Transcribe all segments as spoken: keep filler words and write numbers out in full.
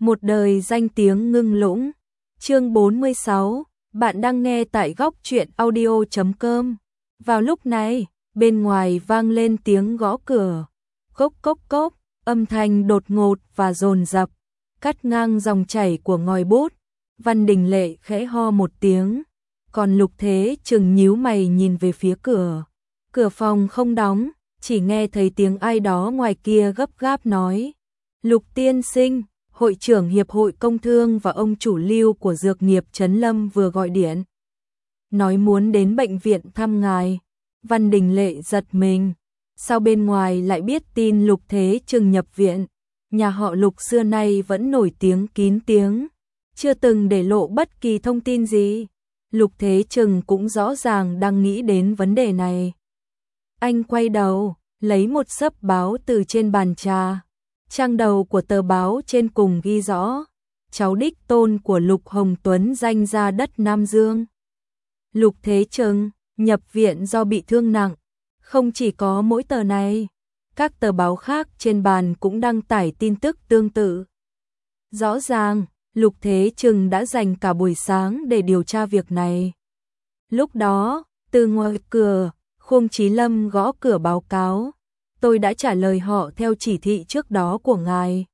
Một đời danh tiếng ngưng lũng. Chương bốn mươi sáu, bạn đang nghe tại góc truyện audio chấm com. Vào lúc này, bên ngoài vang lên tiếng gõ cửa. Cốc cốc cốc, âm thanh đột ngột và dồn dập, cắt ngang dòng chảy của ngòi bút. Văn Đình Lệ khẽ ho một tiếng, còn Lục Thế Trừng nhíu mày nhìn về phía cửa. Cửa phòng không đóng, chỉ nghe thấy tiếng ai đó ngoài kia gấp gáp nói: "Lục tiên sinh, hội trưởng hiệp hội công thương và ông chủ lưu của dược nghiệp Trấn Lâm vừa gọi điện, nói muốn đến bệnh viện thăm ngài." Văn Đình Lệ giật mình, sao bên ngoài lại biết tin Lục Thế Trừng nhập viện? Nhà họ Lục xưa nay vẫn nổi tiếng kín tiếng, chưa từng để lộ bất kỳ thông tin gì. Lục Thế Trừng cũng rõ ràng đang nghĩ đến vấn đề này. Anh quay đầu, lấy một xấp báo từ trên bàn trà. Trang đầu của tờ báo trên cùng ghi rõ: cháu đích tôn của Lục Hồng Tuấn danh ra đất Nam Dương, Lục Thế Trừng, nhập viện do bị thương nặng. Không chỉ có mỗi tờ này, các tờ báo khác trên bàn cũng đăng tải tin tức tương tự. Rõ ràng, Lục Thế Trừng đã dành cả buổi sáng để điều tra việc này. Lúc đó, từ ngoài cửa, Khương Chí Lâm gõ cửa báo cáo: "Tôi đã trả lời họ theo chỉ thị trước đó của ngài."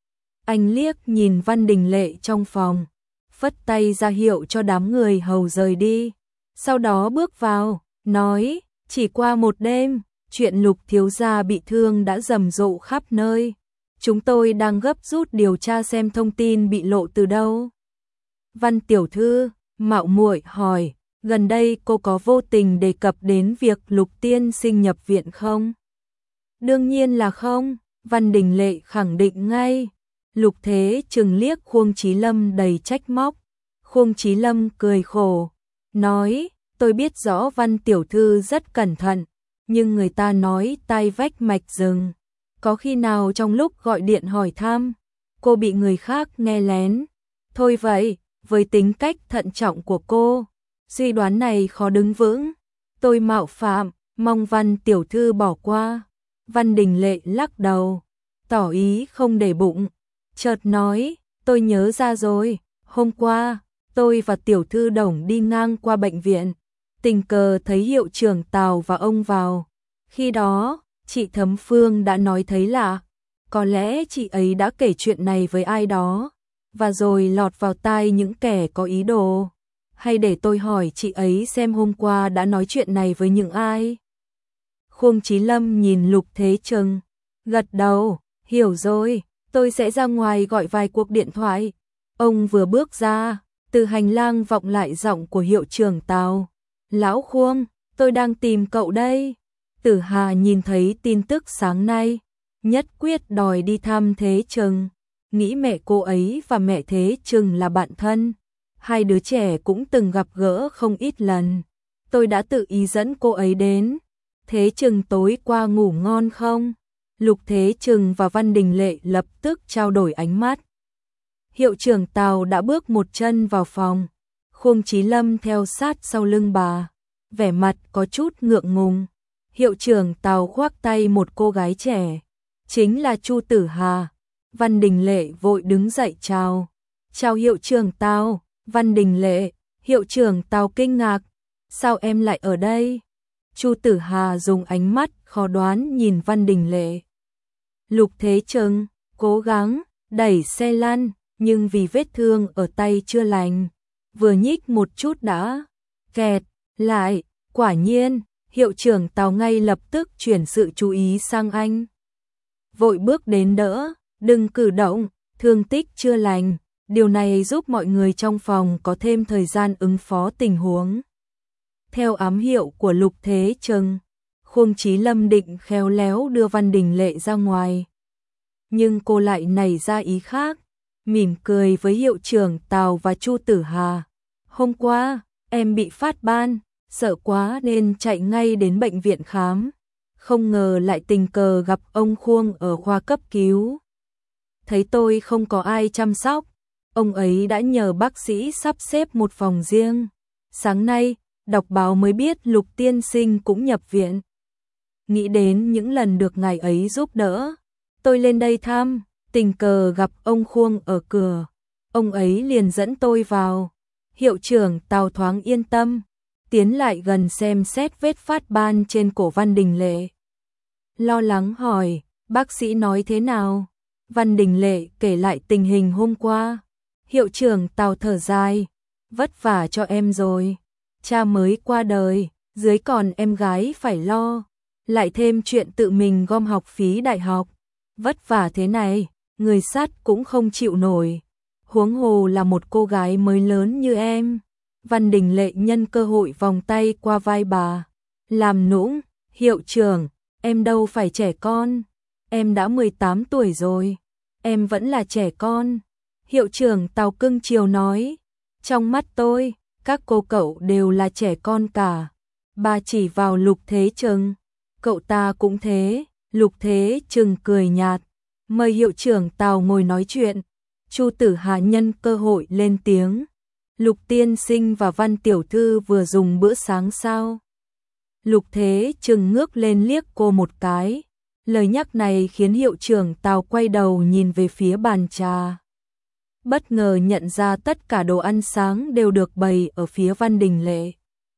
Anh liếc nhìn Văn Đình Lệ trong phòng, phất tay ra hiệu cho đám người hầu rời đi. Sau đó bước vào, nói: "Chỉ qua một đêm, chuyện Lục thiếu gia bị thương đã rầm rộ khắp nơi. Chúng tôi đang gấp rút điều tra xem thông tin bị lộ từ đâu." Văn tiểu thư, mạo muội hỏi, gần đây cô có vô tình đề cập đến việc Lục tiên sinh nhập viện không? Đương nhiên là không, Văn Đình Lệ khẳng định ngay. Lục Thế Trừng liếc Khương Chí Lâm đầy trách móc. Khương Chí Lâm cười khổ, nói: "Tôi biết rõ Văn tiểu thư rất cẩn thận, nhưng người ta nói tai vách mạch rừng. Có khi nào trong lúc gọi điện hỏi thăm, cô bị người khác nghe lén? Thôi vậy, với tính cách thận trọng của cô, suy đoán này khó đứng vững. Tôi mạo phạm, mong Văn tiểu thư bỏ qua." Văn Đình Lệ lắc đầu, tỏ ý không để bụng, chợt nói: "Tôi nhớ ra rồi, hôm qua, tôi và tiểu thư Đồng đi ngang qua bệnh viện, tình cờ thấy hiệu trưởng Tào và ông vào. Khi đó, chị Thấm Phương đã nói thấy lạ, có lẽ chị ấy đã kể chuyện này với ai đó, và rồi lọt vào tai những kẻ có ý đồ. Hay để tôi hỏi chị ấy xem hôm qua đã nói chuyện này với những ai?" Khương Chí Lâm nhìn Lục Thế Trừng, gật đầu, hiểu rồi, tôi sẽ ra ngoài gọi vài cuộc điện thoại. Ông vừa bước ra, từ hành lang vọng lại giọng của hiệu trưởng Tào: "Lão Khương, tôi đang tìm cậu đây." Tử Hà nhìn thấy tin tức sáng nay, nhất quyết đòi đi thăm Thế Trừng, nghĩ mẹ cô ấy và mẹ Thế Trừng là bạn thân, hai đứa trẻ cũng từng gặp gỡ không ít lần. Tôi đã tự ý dẫn cô ấy đến. Thế Trừng tối qua ngủ ngon không? Lục Thế Trừng và Văn Đình Lệ lập tức trao đổi ánh mắt. Hiệu trưởng Tào đã bước một chân vào phòng, Khương Chí Lâm theo sát sau lưng bà, vẻ mặt có chút ngượng ngùng. Hiệu trưởng Tào khoác tay một cô gái trẻ, chính là Chu Tử Hà. Văn Đình Lệ vội đứng dậy chào. "Chào hiệu trưởng Tào." Văn Đình Lệ, hiệu trưởng Tào kinh ngạc: "Sao em lại ở đây?" Chu Tử Hà dùng ánh mắt khó đoán nhìn Văn Đình Lệ. Lục Thế Trừng cố gắng đẩy xe lăn, nhưng vì vết thương ở tay chưa lành, vừa nhích một chút đã kẹt lại. Quả nhiên, hiệu trưởng Tào ngay lập tức chuyển sự chú ý sang anh. Vội bước đến đỡ: "Đừng cử động, thương tích chưa lành." Điều này giúp mọi người trong phòng có thêm thời gian ứng phó tình huống. Theo ám hiệu của Lục Thế Trừng, Khương Chí Lâm định khéo léo đưa Văn Đình Lệ ra ngoài. Nhưng cô lại nảy ra ý khác, mỉm cười với hiệu trưởng Tào và Chu Tử Hà: "Hôm qua, em bị phát ban, sợ quá nên chạy ngay đến bệnh viện khám. Không ngờ lại tình cờ gặp ông Khương ở khoa cấp cứu. Thấy tôi không có ai chăm sóc, ông ấy đã nhờ bác sĩ sắp xếp một phòng riêng. Sáng nay, đọc báo mới biết Lục tiên sinh cũng nhập viện. Nghĩ đến những lần được ngài ấy giúp đỡ, tôi lên đây thăm, tình cờ gặp ông Khuông ở cửa, ông ấy liền dẫn tôi vào. Hiệu trưởng Tào thoáng yên tâm, tiến lại gần xem xét vết phát ban trên cổ Văn Đình Lệ. Lo lắng hỏi, bác sĩ nói thế nào? Văn Đình Lệ kể lại tình hình hôm qua. Hiệu trưởng Tào thở dài, vất vả cho em rồi. Cha mới qua đời, dưới còn em gái phải lo. Lại thêm chuyện tự mình gom học phí đại học. Vất vả thế này, người sát cũng không chịu nổi. Huống hồ là một cô gái mới lớn như em. Văn Đình Lệ nhân cơ hội vòng tay qua vai bà. Làm nũng, hiệu trưởng, em đâu phải trẻ con. Em đã mười tám tuổi rồi. Em vẫn là trẻ con. Hiệu trưởng Tào cưng chiều nói. Trong mắt tôi, các cô cậu đều là trẻ con cả. Bà chỉ vào Lục Thế Trừng. Cậu ta cũng thế. Lục Thế Trừng cười nhạt. Mời hiệu trưởng Tào ngồi nói chuyện. Chu Tử Hà nhân cơ hội lên tiếng. Lục tiên sinh và Văn tiểu thư vừa dùng bữa sáng sao? Lục Thế Trừng ngước lên liếc cô một cái. Lời nhắc này khiến hiệu trưởng Tào quay đầu nhìn về phía bàn trà. Bất ngờ nhận ra tất cả đồ ăn sáng đều được bày ở phía Văn Đình Lệ.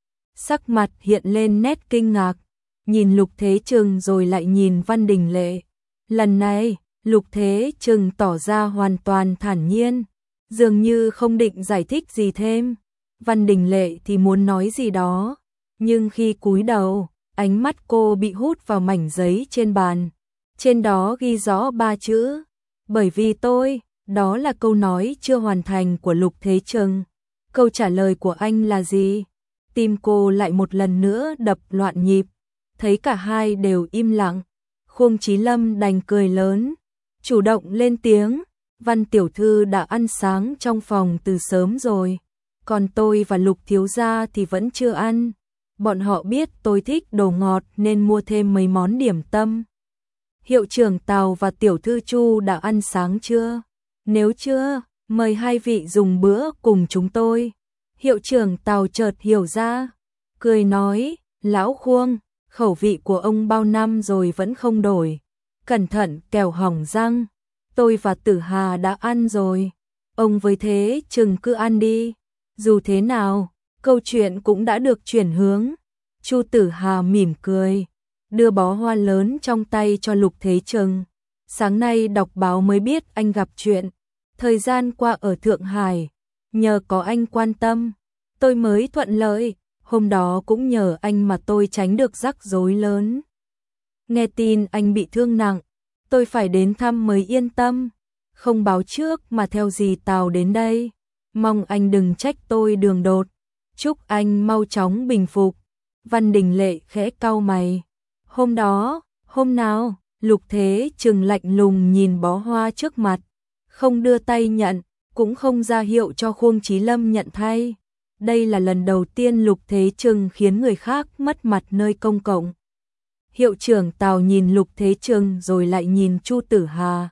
Sắc mặt hiện lên nét kinh ngạc, nhìn Lục Thế Trừng rồi lại nhìn Văn Đình Lệ. Lần này, Lục Thế Trừng tỏ ra hoàn toàn thản nhiên, dường như không định giải thích gì thêm. Văn Đình Lệ thì muốn nói gì đó, nhưng khi cúi đầu, ánh mắt cô bị hút vào mảnh giấy trên bàn. Trên đó ghi rõ ba chữ, bởi vì tôi, đó là câu nói chưa hoàn thành của Lục Thế Trừng. Câu trả lời của anh là gì? Tim cô lại một lần nữa đập loạn nhịp, thấy cả hai đều im lặng. Khuông Chí Lâm đành cười lớn, chủ động lên tiếng, Văn tiểu thư đã ăn sáng trong phòng từ sớm rồi, còn tôi và Lục thiếu gia thì vẫn chưa ăn. Bọn họ biết tôi thích đồ ngọt nên mua thêm mấy món điểm tâm. Hiệu trưởng Tào và tiểu thư Chu đã ăn sáng chưa? Nếu chưa, mời hai vị dùng bữa cùng chúng tôi. Hiệu trưởng Tào chợt hiểu ra, cười nói, lão Khuông, khẩu vị của ông bao năm rồi vẫn không đổi. Cẩn thận kẻo hỏng răng, tôi và Tử Hà đã ăn rồi. Ông với Thế Trừng cứ ăn đi. Dù thế nào, câu chuyện cũng đã được chuyển hướng. Chu Tử Hà mỉm cười, đưa bó hoa lớn trong tay cho Lục Thế Trừng. Sáng nay đọc báo mới biết anh gặp chuyện. Thời gian qua ở Thượng Hải, nhờ có anh quan tâm, tôi mới thuận lợi. Hôm đó cũng nhờ anh mà tôi tránh được rắc rối lớn. Nghe tin anh bị thương nặng, tôi phải đến thăm mới yên tâm. Không báo trước mà theo dì Tào đến đây. Mong anh đừng trách tôi đường đột. Chúc anh mau chóng bình phục. Văn Đình Lệ khẽ cau mày. Hôm đó, hôm nào? Lục Thế Trừng lạnh lùng nhìn bó hoa trước mặt, không đưa tay nhận, cũng không ra hiệu cho Khuông Chí Lâm nhận thay. Đây là lần đầu tiên Lục Thế Trừng khiến người khác mất mặt nơi công cộng. Hiệu trưởng Tào nhìn Lục Thế Trừng rồi lại nhìn Chu Tử Hà.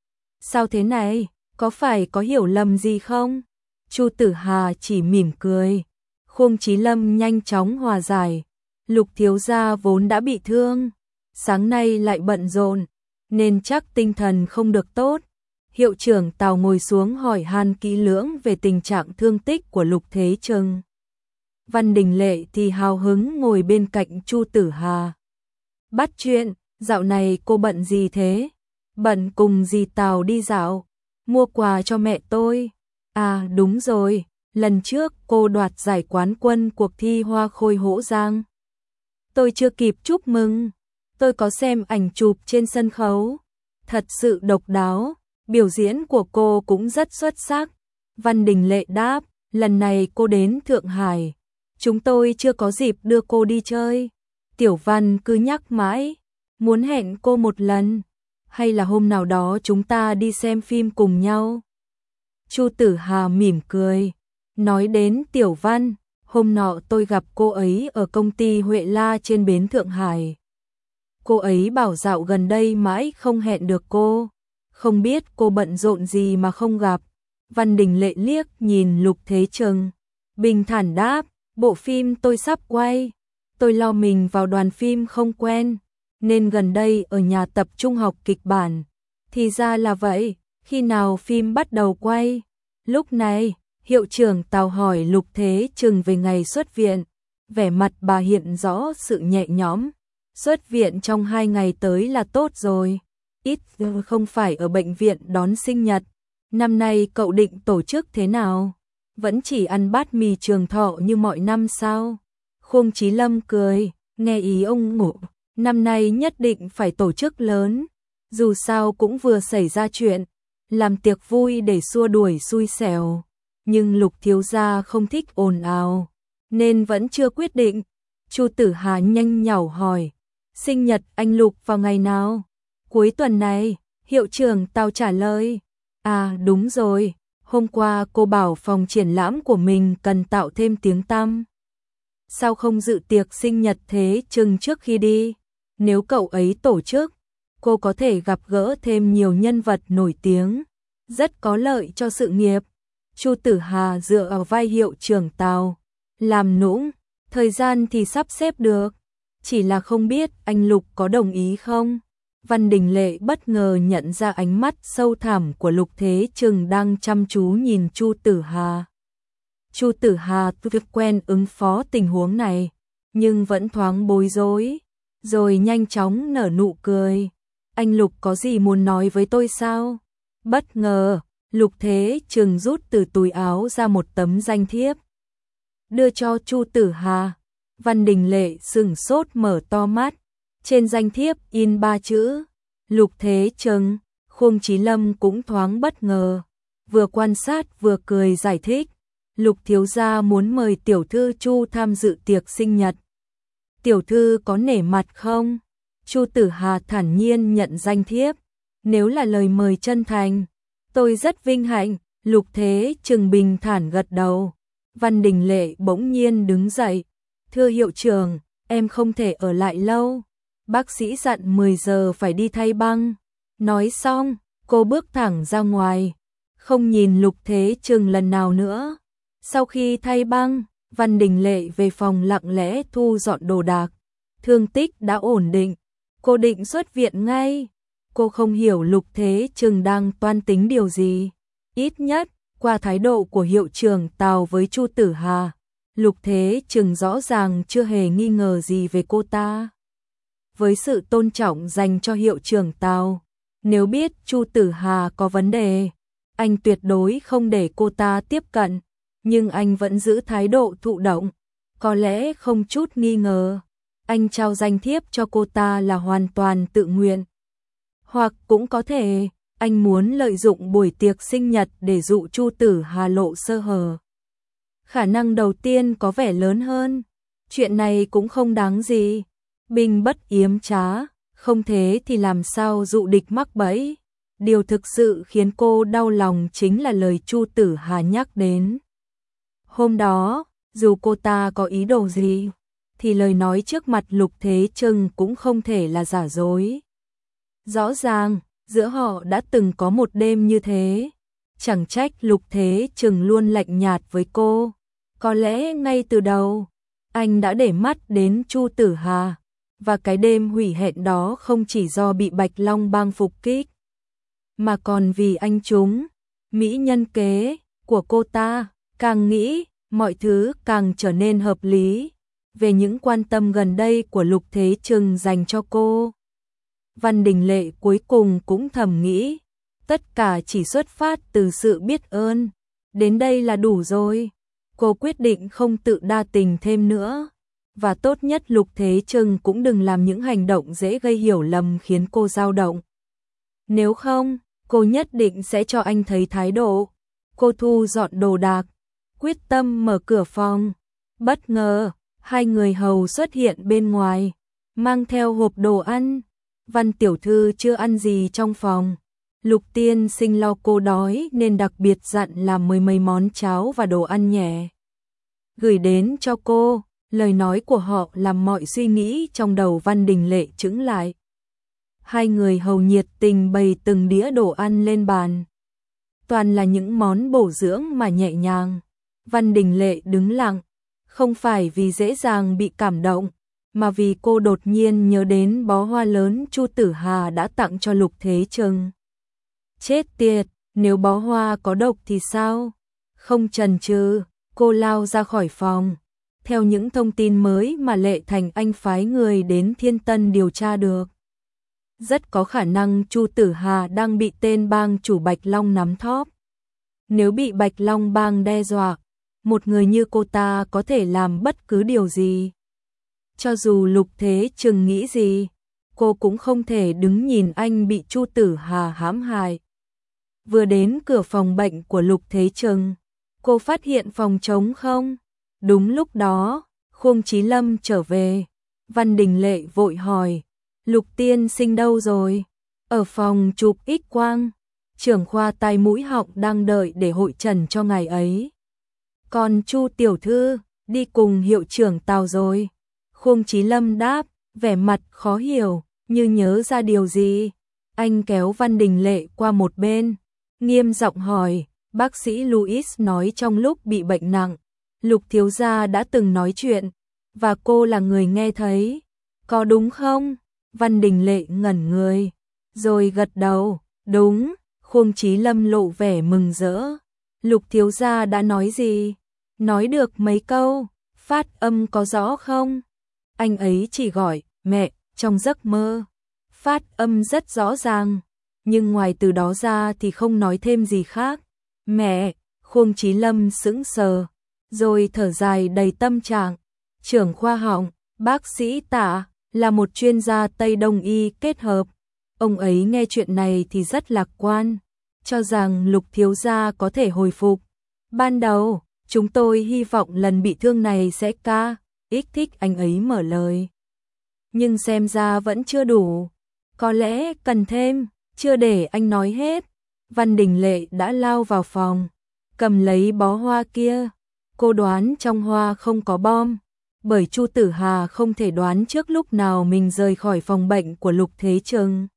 Sao thế này, có phải có hiểu lầm gì không? Chu Tử Hà chỉ mỉm cười. Khuông Chí Lâm nhanh chóng hòa giải. Lục thiếu gia vốn đã bị thương, sáng nay lại bận rộn, nên chắc tinh thần không được tốt. Hiệu trưởng Tào ngồi xuống hỏi han kỹ lưỡng về tình trạng thương tích của Lục Thế Trừng. Văn Đình Lệ thì hào hứng ngồi bên cạnh Chu Tử Hà. Bắt chuyện, dạo này cô bận gì thế? Bận cùng dì Tào đi dạo, mua quà cho mẹ tôi. À đúng rồi, lần trước cô đoạt giải quán quân cuộc thi Hoa Khôi Hỗ Giang. Tôi chưa kịp chúc mừng, tôi có xem ảnh chụp trên sân khấu. Thật sự độc đáo, biểu diễn của cô cũng rất xuất sắc. Văn Đình Lệ đáp, lần này cô đến Thượng Hải, chúng tôi chưa có dịp đưa cô đi chơi. Tiểu Văn cứ nhắc mãi, muốn hẹn cô một lần, hay là hôm nào đó chúng ta đi xem phim cùng nhau. Chu Tử Hà mỉm cười, nói đến Tiểu Văn, hôm nọ tôi gặp cô ấy ở công ty Huệ La trên bến Thượng Hải. Cô ấy bảo dạo gần đây mãi không hẹn được cô, không biết cô bận rộn gì mà không gặp. Văn Đình Lệ liếc nhìn Lục Thế Trừng, bình thản đáp, bộ phim tôi sắp quay, tôi lo mình vào đoàn phim không quen, nên gần đây ở nhà tập trung học kịch bản. Thì ra là vậy, khi nào phim bắt đầu quay? Lúc này, hiệu trưởng Tào hỏi Lục Thế Trừng về ngày xuất viện. Vẻ mặt bà hiện rõ sự nhẹ nhõm. Xuất viện trong hai ngày tới là tốt rồi. Ít không phải ở bệnh viện đón sinh nhật. Năm nay cậu định tổ chức thế nào? Vẫn chỉ ăn bát mì Trường Thọ như mọi năm sao? Khương Chí Lâm cười, nghe ý ông ngủ. Năm nay nhất định phải tổ chức lớn. Dù sao cũng vừa xảy ra chuyện. Làm tiệc vui để xua đuổi xui xẻo. Nhưng Lục thiếu gia không thích ồn ào, nên vẫn chưa quyết định. Chu Tử Hà nhanh nhảu hỏi, sinh nhật anh Lục vào ngày nào? Cuối tuần này, hiệu trưởng Tào trả lời. À đúng rồi, hôm qua cô bảo phòng triển lãm của mình cần tạo thêm tiếng tăm. Sao không dự tiệc sinh nhật Thế Trừng trước khi đi? Nếu cậu ấy tổ chức, cô có thể gặp gỡ thêm nhiều nhân vật nổi tiếng, rất có lợi cho sự nghiệp. Chu Tử Hà dựa vào vai hiệu trưởng Tào, làm nũng, thời gian thì sắp xếp được, chỉ là không biết anh Lục có đồng ý không? Văn Đình Lệ bất ngờ nhận ra ánh mắt sâu thẳm của Lục Thế Trừng đang chăm chú nhìn Chu Tử Hà. Chu Tử Hà tuy quen ứng phó tình huống này, nhưng vẫn thoáng bối rối, rồi nhanh chóng nở nụ cười. Anh Lục có gì muốn nói với tôi sao? Bất ngờ, Lục Thế Trừng rút từ túi áo ra một tấm danh thiếp, đưa cho Chu Tử Hà. Văn Đình Lệ sững sốt mở to mắt, trên danh thiếp in ba chữ Lục Thế Trừng. Khương Chí Lâm cũng thoáng bất ngờ, vừa quan sát vừa cười giải thích, Lục thiếu gia muốn mời tiểu thư Chu tham dự tiệc sinh nhật. Tiểu thư có nể mặt không? Chu Tử Hà thản nhiên nhận danh thiếp, nếu là lời mời chân thành, tôi rất vinh hạnh. Lục Thế Trừng bình thản gật đầu. Văn Đình Lệ bỗng nhiên đứng dậy, thưa hiệu trưởng, em không thể ở lại lâu, bác sĩ dặn mười giờ phải đi thay băng. Nói xong, cô bước thẳng ra ngoài, không nhìn Lục Thế Trừng lần nào nữa. Sau khi thay băng, Văn Đình Lệ về phòng lặng lẽ thu dọn đồ đạc. Thương tích đã ổn định, cô định xuất viện ngay. Cô không hiểu Lục Thế Trừng đang toan tính điều gì. Ít nhất, qua thái độ của hiệu trưởng Tào với Chu Tử Hà, Lục Thế Trừng rõ ràng chưa hề nghi ngờ gì về cô ta. Với sự tôn trọng dành cho hiệu trưởng Tào, nếu biết Chu Tử Hà có vấn đề, anh tuyệt đối không để cô ta tiếp cận, nhưng anh vẫn giữ thái độ thụ động, có lẽ không chút nghi ngờ. Anh trao danh thiếp cho cô ta là hoàn toàn tự nguyện. Hoặc cũng có thể, anh muốn lợi dụng buổi tiệc sinh nhật để dụ Chu Tử Hà lộ sơ hở. Khả năng đầu tiên có vẻ lớn hơn. Chuyện này cũng không đáng gì. Binh bất yếm trá, không thế thì làm sao dụ địch mắc bẫy. Điều thực sự khiến cô đau lòng chính là lời Chu Tử Hà nhắc đến. Hôm đó, dù cô ta có ý đồ gì, thì lời nói trước mặt Lục Thế Trừng cũng không thể là giả dối. Rõ ràng, giữa họ đã từng có một đêm như thế. Chẳng trách Lục Thế Trừng luôn lạnh nhạt với cô. Có lẽ ngay từ đầu, anh đã để mắt đến Chu Tử Hà. Và cái đêm hủy hẹn đó không chỉ do bị Bạch Long bang phục kích, mà còn vì anh trúng mỹ nhân kế của cô ta. Càng nghĩ, mọi thứ càng trở nên hợp lý. Về những quan tâm gần đây của Lục Thế Trừng dành cho cô, Văn Đình Lệ cuối cùng cũng thầm nghĩ, tất cả chỉ xuất phát từ sự biết ơn. Đến đây là đủ rồi. Cô quyết định không tự đa tình thêm nữa. Và tốt nhất Lục Thế Trừng cũng đừng làm những hành động dễ gây hiểu lầm khiến cô dao động. Nếu không, cô nhất định sẽ cho anh thấy thái độ. Cô thu dọn đồ đạc, quyết tâm mở cửa phòng. Bất ngờ, hai người hầu xuất hiện bên ngoài, mang theo hộp đồ ăn. Văn tiểu thư chưa ăn gì trong phòng. Lục tiên sinh lo cô đói nên đặc biệt dặn làm mười mấy món cháo và đồ ăn nhẹ gửi đến cho cô. Lời nói của họ làm mọi suy nghĩ trong đầu Văn Đình Lệ chững lại. Hai người hầu nhiệt tình bày từng đĩa đồ ăn lên bàn. Toàn là những món bổ dưỡng mà nhẹ nhàng. Văn Đình Lệ đứng lặng, không phải vì dễ dàng bị cảm động, mà vì cô đột nhiên nhớ đến bó hoa lớn Chu Tử Hà đã tặng cho Lục Thế Trừng. Chết tiệt, nếu bó hoa có độc thì sao? Không chần chừ, cô lao ra khỏi phòng. Theo những thông tin mới mà Lệ Thành Anh phái người đến Thiên Tân điều tra được, rất có khả năng Chu Tử Hà đang bị tên bang chủ Bạch Long nắm thóp. Nếu bị Bạch Long bang đe dọa, một người như cô ta có thể làm bất cứ điều gì. Cho dù Lục Thế Trừng nghĩ gì, cô cũng không thể đứng nhìn anh bị Chu Tử Hà hãm hại. Vừa đến cửa phòng bệnh của Lục Thế Trừng, cô phát hiện phòng trống không. Đúng lúc đó, Khương Chí Lâm trở về. Văn Đình Lệ vội hỏi, Lục tiên sinh đâu rồi? Ở phòng chụp X quang, trưởng khoa tai mũi họng đang đợi để hội trần cho ngày ấy. Còn Chu tiểu thư, đi cùng hiệu trưởng Tào rồi. Khương Chí Lâm đáp, vẻ mặt khó hiểu, như nhớ ra điều gì. Anh kéo Văn Đình Lệ qua một bên, nghiêm giọng hỏi, bác sĩ Louis nói trong lúc bị bệnh nặng, Lục thiếu gia đã từng nói chuyện, và cô là người nghe thấy. Có đúng không? Văn Đình Lệ ngẩn người, rồi gật đầu, đúng. Khương Chí Lâm lộ vẻ mừng rỡ. Lục thiếu gia đã nói gì? Nói được mấy câu, phát âm có rõ không? Anh ấy chỉ gọi, mẹ, trong giấc mơ. Phát âm rất rõ ràng, nhưng ngoài từ đó ra thì không nói thêm gì khác. Mẹ, Khương Chí Lâm sững sờ, rồi thở dài đầy tâm trạng. Trưởng khoa họng, bác sĩ Tạ, là một chuyên gia Tây Đông y kết hợp. Ông ấy nghe chuyện này thì rất lạc quan, cho rằng Lục thiếu gia có thể hồi phục. Ban đầu, chúng tôi hy vọng lần bị thương này sẽ ca, ích thích anh ấy mở lời. Nhưng xem ra vẫn chưa đủ, có lẽ cần thêm, chưa để anh nói hết. Văn Đình Lệ đã lao vào phòng, cầm lấy bó hoa kia. Cô đoán trong hoa không có bom, bởi Chu Tử Hà không thể đoán trước lúc nào mình rời khỏi phòng bệnh của Lục Thế Trừng.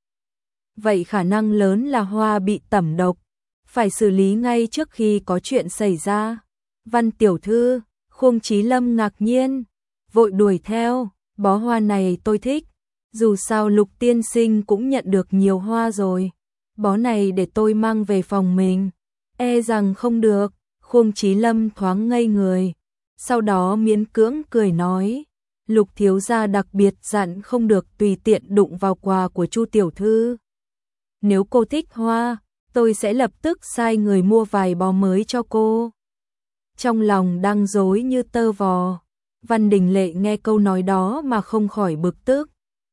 Vậy khả năng lớn là hoa bị tẩm độc, phải xử lý ngay trước khi có chuyện xảy ra. Văn tiểu thư, Khương Chí Lâm ngạc nhiên, vội đuổi theo, bó hoa này tôi thích, dù sao Lục tiên sinh cũng nhận được nhiều hoa rồi, bó này để tôi mang về phòng mình. E rằng không được. Khương Chí Lâm thoáng ngây người, sau đó miễn cưỡng cười nói, Lục thiếu gia đặc biệt dặn không được tùy tiện đụng vào quà của Chu tiểu thư. Nếu cô thích hoa, tôi sẽ lập tức sai người mua vài bó mới cho cô. Trong lòng đang rối như tơ vò, Văn Đình Lệ nghe câu nói đó mà không khỏi bực tức.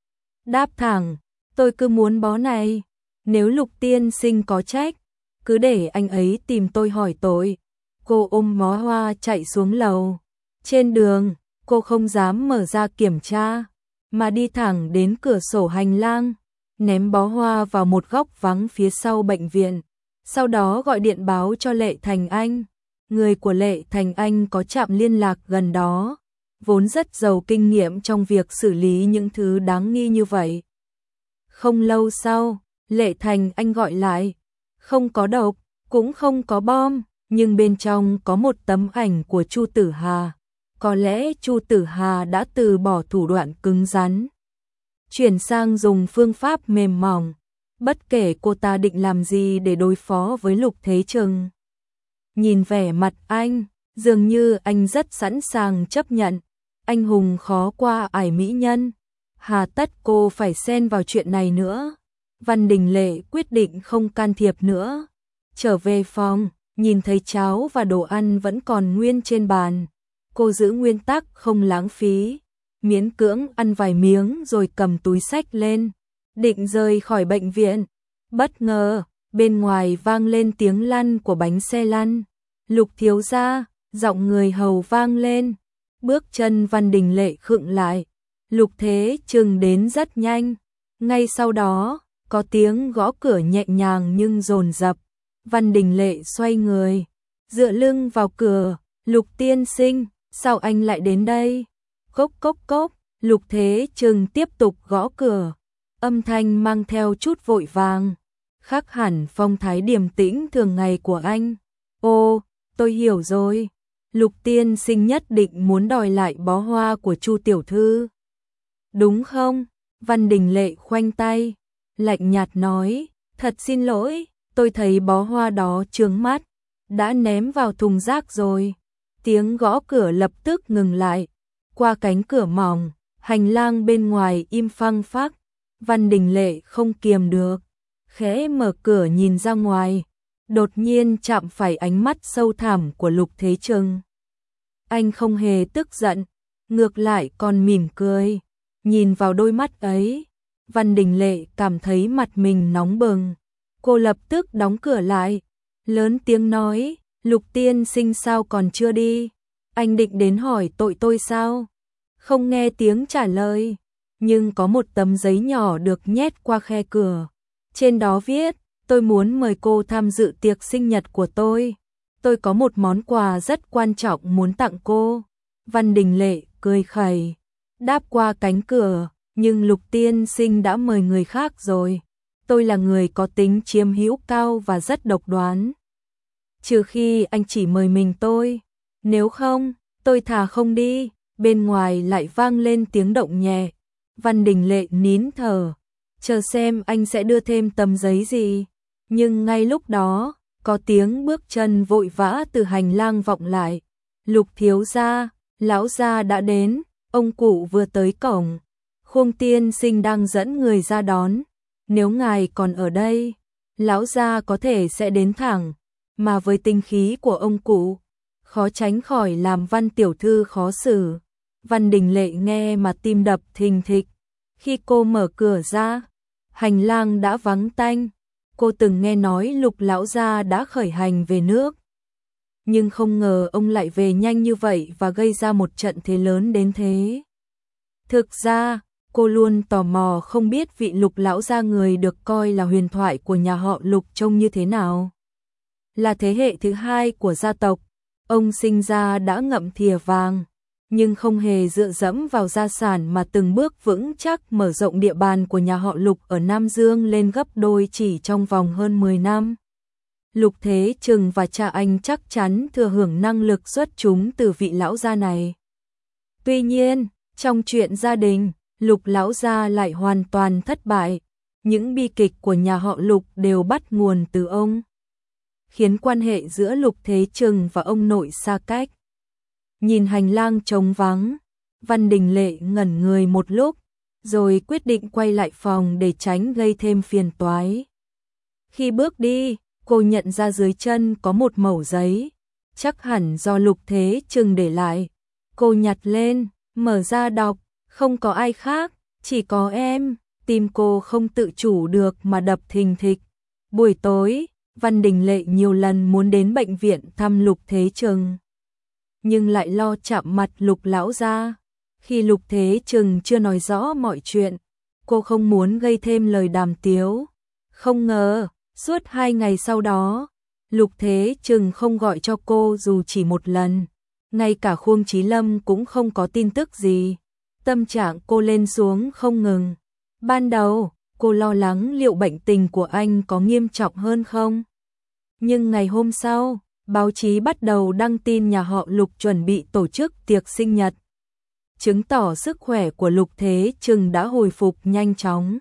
Đáp thẳng, tôi cứ muốn bó này, nếu Lục tiên sinh có trách, cứ để anh ấy tìm tôi hỏi tội. Cô ôm bó hoa chạy xuống lầu. Trên đường, cô không dám mở ra kiểm tra, mà đi thẳng đến cửa sổ hành lang, ném bó hoa vào một góc vắng phía sau bệnh viện. Sau đó gọi điện báo cho Lệ Thành Anh. Người của Lệ Thành Anh có trạm liên lạc gần đó, vốn rất giàu kinh nghiệm trong việc xử lý những thứ đáng nghi như vậy. Không lâu sau, Lệ Thành Anh gọi lại. Không có độc, cũng không có bom, nhưng bên trong có một tấm ảnh của Chu Tử Hà. Có lẽ Chu Tử Hà đã từ bỏ thủ đoạn cứng rắn, chuyển sang dùng phương pháp mềm mỏng, bất kể cô ta định làm gì để đối phó với Lục Thế Trừng. Nhìn vẻ mặt anh, dường như anh rất sẵn sàng chấp nhận. Anh hùng khó qua ải mỹ nhân, hà tất cô phải xen vào chuyện này nữa. Văn Đình Lệ quyết định không can thiệp nữa. Trở về phòng, nhìn thấy cháo và đồ ăn vẫn còn nguyên trên bàn. Cô giữ nguyên tắc không lãng phí, miễn cưỡng ăn vài miếng rồi cầm túi xách lên, định rời khỏi bệnh viện. Bất ngờ, bên ngoài vang lên tiếng lăn của bánh xe lăn. Lục thiếu gia, giọng người hầu vang lên. Bước chân Văn Đình Lệ khựng lại. Lục Thế Trừng đến rất nhanh. Ngay sau đó, có tiếng gõ cửa nhẹ nhàng nhưng dồn dập. Văn Đình Lệ xoay người, dựa lưng vào cửa. Lục tiên sinh, sao anh lại đến đây? Cốc cốc cốc, Lục Thế Trừng tiếp tục gõ cửa. Âm thanh mang theo chút vội vàng, khác hẳn phong thái điềm tĩnh thường ngày của anh. Ô, tôi hiểu rồi. Lục tiên sinh nhất định muốn đòi lại bó hoa của Chu tiểu thư, đúng không? Văn Đình Lệ khoanh tay, lạnh nhạt nói, thật xin lỗi, tôi thấy bó hoa đó chướng mắt, đã ném vào thùng rác rồi. Tiếng gõ cửa lập tức ngừng lại. Qua cánh cửa mỏng, hành lang bên ngoài im phăng phắc. Văn Đình Lệ không kiềm được, khẽ mở cửa nhìn ra ngoài, đột nhiên chạm phải ánh mắt sâu thẳm của Lục Thế Trừng. Anh không hề tức giận, ngược lại còn mỉm cười. Nhìn vào đôi mắt ấy, Văn Đình Lệ cảm thấy mặt mình nóng bừng. Cô lập tức đóng cửa lại, lớn tiếng nói, Lục tiên sinh sao còn chưa đi? Anh định đến hỏi tội tôi sao? Không nghe tiếng trả lời, nhưng có một tấm giấy nhỏ được nhét qua khe cửa. Trên đó viết, tôi muốn mời cô tham dự tiệc sinh nhật của tôi. Tôi có một món quà rất quan trọng muốn tặng cô. Văn Đình Lệ cười khẩy, đáp qua cánh cửa, nhưng Lục tiên sinh đã mời người khác rồi. Tôi là người có tính chiếm hữu cao và rất độc đoán. Trừ khi anh chỉ mời mình tôi, nếu không, tôi thà không đi. Bên ngoài lại vang lên tiếng động nhẹ. Văn Đình Lệ nín thở, chờ xem anh sẽ đưa thêm tấm giấy gì. Nhưng ngay lúc đó, có tiếng bước chân vội vã từ hành lang vọng lại. Lục thiếu gia, lão gia đã đến, ông cụ vừa tới cổng. Khương tiên sinh đang dẫn người ra đón. Nếu ngài còn ở đây, lão gia có thể sẽ đến thẳng, mà với tinh khí của ông cụ, khó tránh khỏi làm Văn tiểu thư khó xử. Văn Đình Lệ nghe mà tim đập thình thịch. Khi cô mở cửa ra, hành lang đã vắng tanh. Cô từng nghe nói Lục lão gia đã khởi hành về nước, nhưng không ngờ ông lại về nhanh như vậy và gây ra một trận thế lớn đến thế. Thực ra, cô luôn tò mò không biết vị Lục lão gia người được coi là huyền thoại của nhà họ Lục trông như thế nào. Là thế hệ thứ hai của gia tộc, ông sinh ra đã ngậm thìa vàng, nhưng không hề dựa dẫm vào gia sản mà từng bước vững chắc mở rộng địa bàn của nhà họ Lục ở Nam Dương lên gấp đôi chỉ trong vòng hơn mười năm. Lục Thế Trừng và cha anh chắc chắn thừa hưởng năng lực xuất chúng từ vị lão gia này. Tuy nhiên, trong chuyện gia đình, Lục lão gia lại hoàn toàn thất bại. Những bi kịch của nhà họ Lục đều bắt nguồn từ ông, khiến quan hệ giữa Lục Thế Trừng và ông nội xa cách. Nhìn hành lang trống vắng, Văn Đình Lệ ngẩn người một lúc, rồi quyết định quay lại phòng để tránh gây thêm phiền toái. Khi bước đi, cô nhận ra dưới chân có một mẩu giấy, chắc hẳn do Lục Thế Trừng để lại. Cô nhặt lên, mở ra đọc, không có ai khác, chỉ có em. Tim cô không tự chủ được mà đập thình thịch. Buổi tối, Văn Đình Lệ nhiều lần muốn đến bệnh viện thăm Lục Thế Trừng, nhưng lại lo chạm mặt Lục lão gia. Khi Lục Thế Trừng chưa nói rõ mọi chuyện, cô không muốn gây thêm lời đàm tiếu. Không ngờ, suốt hai ngày sau đó, Lục Thế Trừng không gọi cho cô dù chỉ một lần. Ngay cả Khương Chí Lâm cũng không có tin tức gì. Tâm trạng cô lên xuống không ngừng. Ban đầu, cô lo lắng liệu bệnh tình của anh có nghiêm trọng hơn không. Nhưng ngày hôm sau, báo chí bắt đầu đăng tin nhà họ Lục chuẩn bị tổ chức tiệc sinh nhật, chứng tỏ sức khỏe của Lục Thế Trừng đã hồi phục nhanh chóng.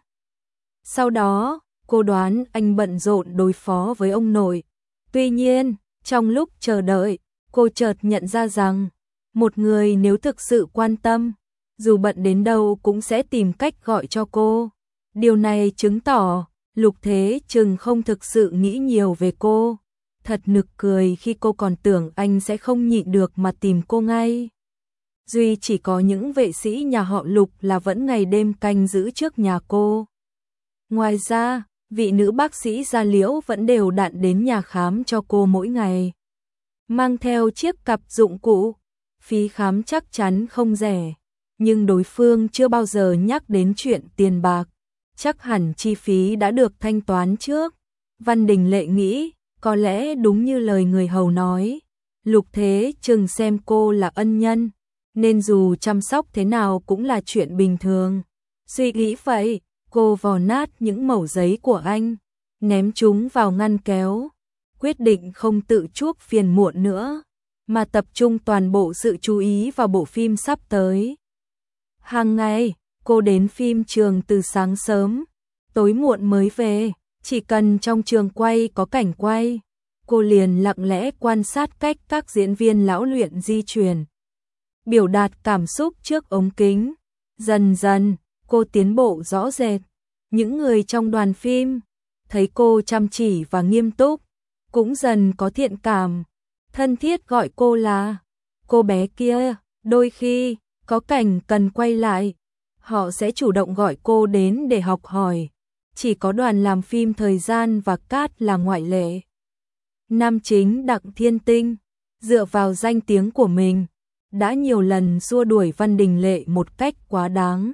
Sau đó, cô đoán anh bận rộn đối phó với ông nội. Tuy nhiên, trong lúc chờ đợi, cô chợt nhận ra rằng, một người nếu thực sự quan tâm, dù bận đến đâu cũng sẽ tìm cách gọi cho cô. Điều này chứng tỏ, Lục Thế Trừng không thực sự nghĩ nhiều về cô. Thật nực cười khi cô còn tưởng anh sẽ không nhịn được mà tìm cô ngay. Duy chỉ có những vệ sĩ nhà họ Lục là vẫn ngày đêm canh giữ trước nhà cô. Ngoài ra, vị nữ bác sĩ da liễu vẫn đều đặn đến nhà khám cho cô mỗi ngày, mang theo chiếc cặp dụng cụ. Phí khám chắc chắn không rẻ, nhưng đối phương chưa bao giờ nhắc đến chuyện tiền bạc. Chắc hẳn chi phí đã được thanh toán trước. Văn Đình Lệ nghĩ, có lẽ đúng như lời người hầu nói, Lục Thế Trừng xem cô là ân nhân, nên dù chăm sóc thế nào cũng là chuyện bình thường. Suy nghĩ vậy, cô vò nát những mẩu giấy của anh, ném chúng vào ngăn kéo, quyết định không tự chuốc phiền muộn nữa, mà tập trung toàn bộ sự chú ý vào bộ phim sắp tới. Hàng ngày, cô đến phim trường từ sáng sớm, tối muộn mới về, Chỉ cần trong trường quay có cảnh quay, cô liền lặng lẽ quan sát cách các diễn viên lão luyện di chuyển, biểu đạt cảm xúc trước ống kính. Dần dần, cô tiến bộ rõ rệt. Những người trong đoàn phim thấy cô chăm chỉ và nghiêm túc, cũng dần có thiện cảm, thân thiết gọi cô là cô bé kia. Đôi khi, có cảnh cần quay lại, họ sẽ chủ động gọi cô đến để học hỏi. Chỉ có đoàn làm phim Thời Gian và Cát là ngoại lệ. Nam chính Đặng Thiên Tinh, dựa vào danh tiếng của mình, đã nhiều lần xua đuổi Văn Đình Lệ một cách quá đáng.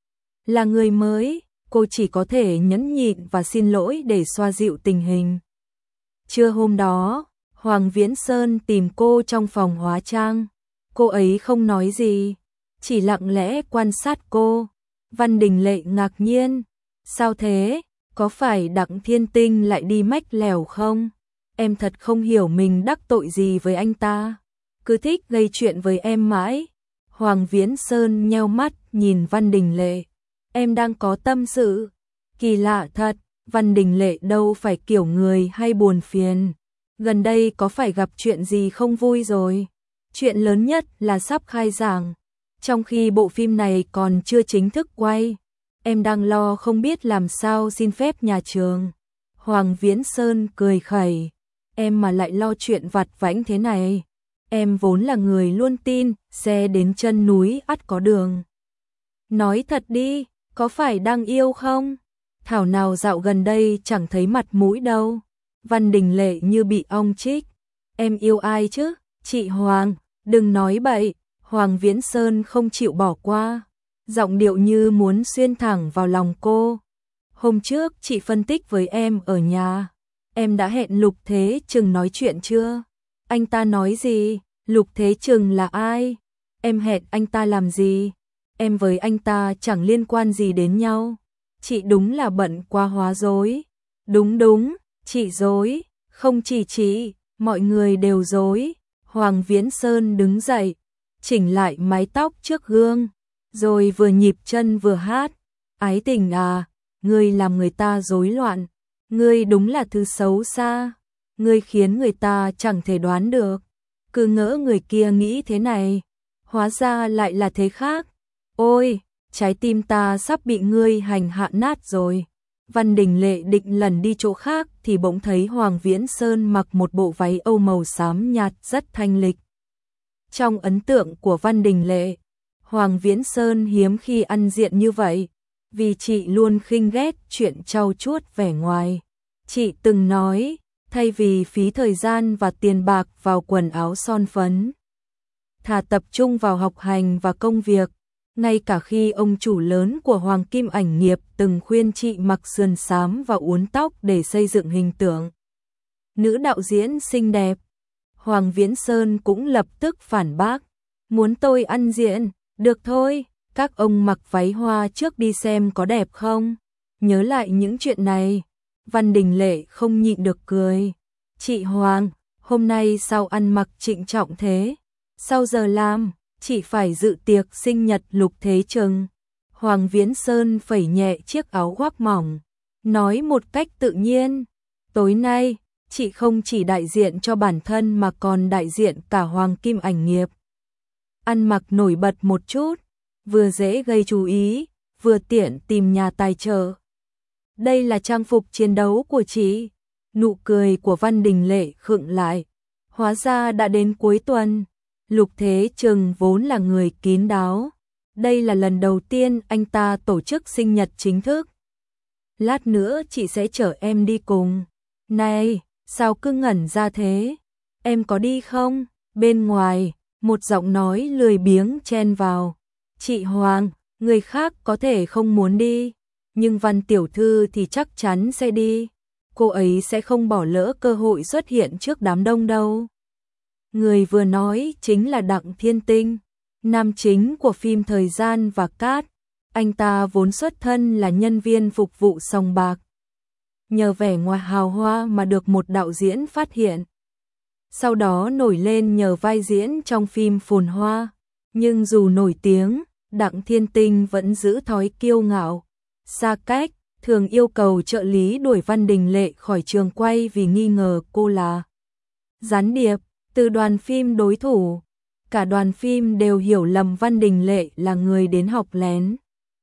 Là người mới, cô chỉ có thể nhẫn nhịn và xin lỗi để xoa dịu tình hình. Trưa hôm đó, Hoàng Viễn Sơn tìm cô trong phòng hóa trang. Cô ấy không nói gì, chỉ lặng lẽ quan sát cô. Văn Đình Lệ ngạc nhiên. Sao thế? Có phải Đặng Thiên Tinh lại đi mách lèo không? Em thật không hiểu mình đắc tội gì với anh ta. Cứ thích gây chuyện với em mãi. Hoàng Viễn Sơn nheo mắt nhìn Văn Đình Lệ. Em đang có tâm sự. Kỳ lạ thật, Văn Đình Lệ đâu phải kiểu người hay buồn phiền. Gần đây có phải gặp chuyện gì không vui rồi? Chuyện lớn nhất là sắp khai giảng, trong khi bộ phim này còn chưa chính thức quay. Em đang lo không biết làm sao xin phép nhà trường. Hoàng Viễn Sơn cười khẩy. Em mà lại lo chuyện vặt vãnh thế này. Em vốn là người luôn tin, xe đến chân núi ắt có đường. Nói thật đi, có phải đang yêu không? Thảo nào dạo gần đây chẳng thấy mặt mũi đâu. Văn Đình Lệ như bị ong chích. Em yêu ai chứ? Chị Hoàng, đừng nói bậy. Hoàng Viễn Sơn không chịu bỏ qua, giọng điệu như muốn xuyên thẳng vào lòng cô. Hôm trước chị phân tích với em ở nhà. Em đã hẹn Lục Thế Trừng nói chuyện chưa? Anh ta nói gì? Lục Thế Trừng là ai? Em hẹn anh ta làm gì? Em với anh ta chẳng liên quan gì đến nhau. Chị đúng là bận quá hóa dối. Đúng đúng, chị dối. Không chỉ chị, mọi người đều dối. Hoàng Viễn Sơn đứng dậy, chỉnh lại mái tóc trước gương, rồi vừa nhịp chân vừa hát. Ái tình à, ngươi làm người ta rối loạn. Ngươi đúng là thứ xấu xa. Ngươi khiến người ta chẳng thể đoán được. Cứ ngỡ người kia nghĩ thế này, hóa ra lại là thế khác. Ôi, trái tim ta sắp bị ngươi hành hạ nát rồi. Văn Đình Lệ định lần đi chỗ khác thì bỗng thấy Hoàng Viễn Sơn mặc một bộ váy Âu màu xám nhạt rất thanh lịch. Trong ấn tượng của Văn Đình Lệ, Hoàng Viễn Sơn hiếm khi ăn diện như vậy, vì chị luôn khinh ghét chuyện trau chuốt vẻ ngoài. Chị từng nói, thay vì phí thời gian và tiền bạc vào quần áo son phấn, thà tập trung vào học hành và công việc. Ngay cả khi ông chủ lớn của Hoàng Kim Ảnh Nghiệp từng khuyên chị mặc sườn xám và uốn tóc để xây dựng hình tượng nữ đạo diễn xinh đẹp, Hoàng Viễn Sơn cũng lập tức phản bác. Muốn tôi ăn diện, được thôi, các ông mặc váy hoa trước đi xem có đẹp không? Nhớ lại những chuyện này, Văn Đình Lệ không nhịn được cười. Chị Hoàng, hôm nay sao ăn mặc trịnh trọng thế? Sau giờ làm, chị phải dự tiệc sinh nhật Lục Thế Trừng. Hoàng Viễn Sơn phẩy nhẹ chiếc áo khoác mỏng, nói một cách tự nhiên. Tối nay, chị không chỉ đại diện cho bản thân mà còn đại diện cả Hoàng Kim Ảnh Nghiệp. Ăn mặc nổi bật một chút, vừa dễ gây chú ý, vừa tiện tìm nhà tài trợ. Đây là trang phục chiến đấu của chị. Nụ cười của Văn Đình Lệ khựng lại. Hóa ra đã đến cuối tuần. Lục Thế Trừng vốn là người kín đáo. Đây là lần đầu tiên anh ta tổ chức sinh nhật chính thức. Lát nữa chị sẽ chở em đi cùng. Này, sao cứ ngẩn ra thế? Em có đi không? Bên ngoài, một giọng nói lười biếng chen vào. Chị Hoàng, người khác có thể không muốn đi, nhưng Văn tiểu thư thì chắc chắn sẽ đi. Cô ấy sẽ không bỏ lỡ cơ hội xuất hiện trước đám đông đâu. Người vừa nói chính là Đặng Thiên Tinh, nam chính của phim Thời Gian và Cát. Anh ta vốn xuất thân là nhân viên phục vụ sòng bạc. Nhờ vẻ ngoài hào hoa mà được một đạo diễn phát hiện. Sau đó nổi lên nhờ vai diễn trong phim Phồn Hoa. Nhưng dù nổi tiếng, Đặng Thiên Tinh vẫn giữ thói kiêu ngạo, xa cách, thường yêu cầu trợ lý đuổi Văn Đình Lệ khỏi trường quay vì nghi ngờ cô là gián điệp từ đoàn phim đối thủ. Cả đoàn phim đều hiểu lầm Văn Đình Lệ là người đến học lén.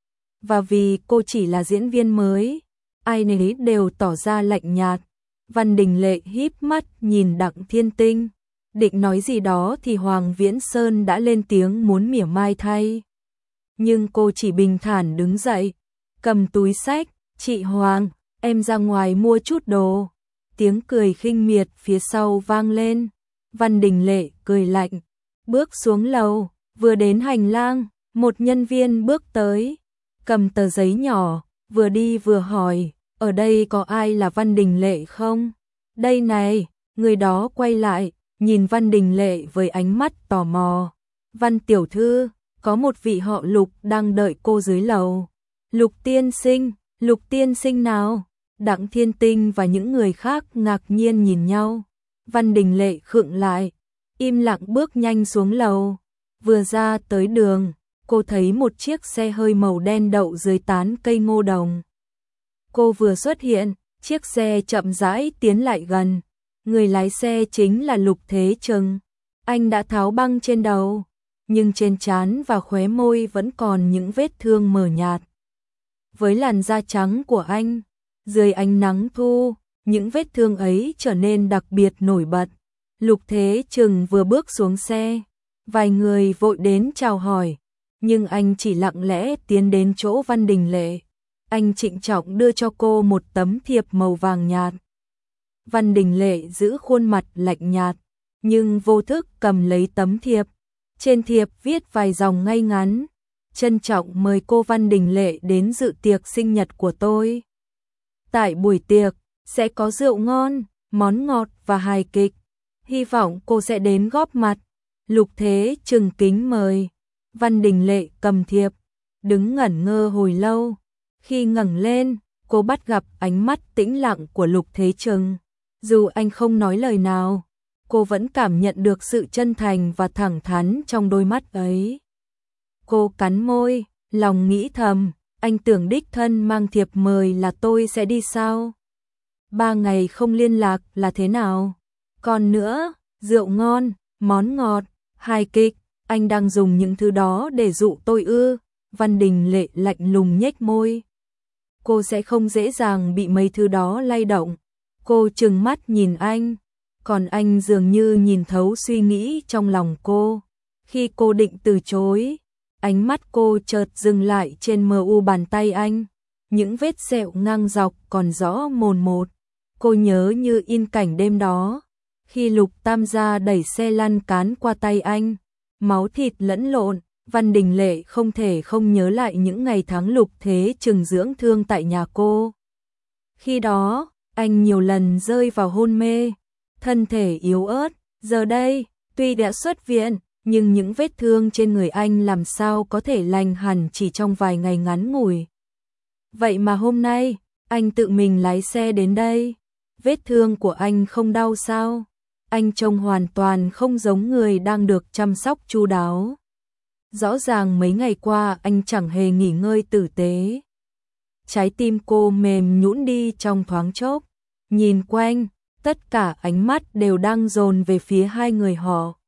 Và vì cô chỉ là diễn viên mới, ai nấy đều tỏ ra lạnh nhạt. Văn Đình Lệ híp mắt nhìn Đặng Thiên Tinh, định nói gì đó thì Hoàng Viễn Sơn đã lên tiếng muốn mỉa mai thay. Nhưng cô chỉ bình thản đứng dậy, cầm túi xách, "Chị Hoàng, em ra ngoài mua chút đồ." Tiếng cười khinh miệt phía sau vang lên. Văn Đình Lệ cười lạnh, bước xuống lầu, vừa đến hành lang, một nhân viên bước tới, cầm tờ giấy nhỏ, vừa đi vừa hỏi, "Ở đây có ai là Văn Đình Lệ không?" "Đây này." Người đó quay lại, nhìn Văn Đình Lệ với ánh mắt tò mò. "Văn tiểu thư, có một vị họ Lục đang đợi cô dưới lầu." "Lục tiên sinh?" "Lục tiên sinh nào?" Đặng Thiên Tinh và những người khác ngạc nhiên nhìn nhau. Văn Đình Lệ khựng lại, im lặng bước nhanh xuống lầu. Vừa ra tới đường, cô thấy một chiếc xe hơi màu đen đậu dưới tán cây ngô đồng. Cô vừa xuất hiện, chiếc xe chậm rãi tiến lại gần. Người lái xe chính là Lục Thế Trừng. Anh đã tháo băng trên đầu, nhưng trên trán và khóe môi vẫn còn những vết thương mờ nhạt. Với làn da trắng của anh, dưới ánh nắng thu, những vết thương ấy trở nên đặc biệt nổi bật. Lục Thế Trừng vừa bước xuống xe, vài người vội đến chào hỏi, nhưng anh chỉ lặng lẽ tiến đến chỗ Văn Đình Lệ. Anh trịnh trọng đưa cho cô một tấm thiệp màu vàng nhạt. Văn Đình Lệ giữ khuôn mặt lạnh nhạt, nhưng vô thức cầm lấy tấm thiệp. Trên thiệp viết vài dòng ngay ngắn: "Trân trọng mời cô Văn Đình Lệ đến dự tiệc sinh nhật của tôi. Tại buổi tiệc sẽ có rượu ngon, món ngọt và hài kịch. Hy vọng cô sẽ đến góp mặt. Lục Thế Trừng kính mời." Văn Đình Lệ cầm thiệp, đứng ngẩn ngơ hồi lâu. Khi ngẩng lên, cô bắt gặp ánh mắt tĩnh lặng của Lục Thế Trừng. Dù anh không nói lời nào, cô vẫn cảm nhận được sự chân thành và thẳng thắn trong đôi mắt ấy. Cô cắn môi, lòng nghĩ thầm, anh tưởng đích thân mang thiệp mời là tôi sẽ đi sao? Ba ngày không liên lạc là thế nào? Còn nữa, rượu ngon, món ngọt, hài kịch, anh đang dùng những thứ đó để dụ tôi ư? Văn Đình Lệ lạnh lùng nhếch môi. Cô sẽ không dễ dàng bị mấy thứ đó lay động. Cô trừng mắt nhìn anh, còn anh dường như nhìn thấu suy nghĩ trong lòng cô. Khi cô định từ chối, ánh mắt cô chợt dừng lại trên mờ u bàn tay anh. Những vết sẹo ngang dọc còn rõ mồn một. Cô nhớ như in cảnh đêm đó, khi Lục Tam gia đẩy xe lăn cán qua tay anh, máu thịt lẫn lộn. Văn Đình Lệ không thể không nhớ lại những ngày tháng Lục Thế Trừng dưỡng thương tại nhà cô. Khi đó, anh nhiều lần rơi vào hôn mê, thân thể yếu ớt. Giờ đây, tuy đã xuất viện, nhưng những vết thương trên người anh làm sao có thể lành hẳn chỉ trong vài ngày ngắn ngủi. Vậy mà hôm nay, anh tự mình lái xe đến đây. Vết thương của anh không đau sao? Anh trông hoàn toàn không giống người đang được chăm sóc chu đáo. Rõ ràng mấy ngày qua anh chẳng hề nghỉ ngơi tử tế. Trái tim cô mềm nhũn đi trong thoáng chốc. Nhìn quanh, tất cả ánh mắt đều đang dồn về phía hai người họ.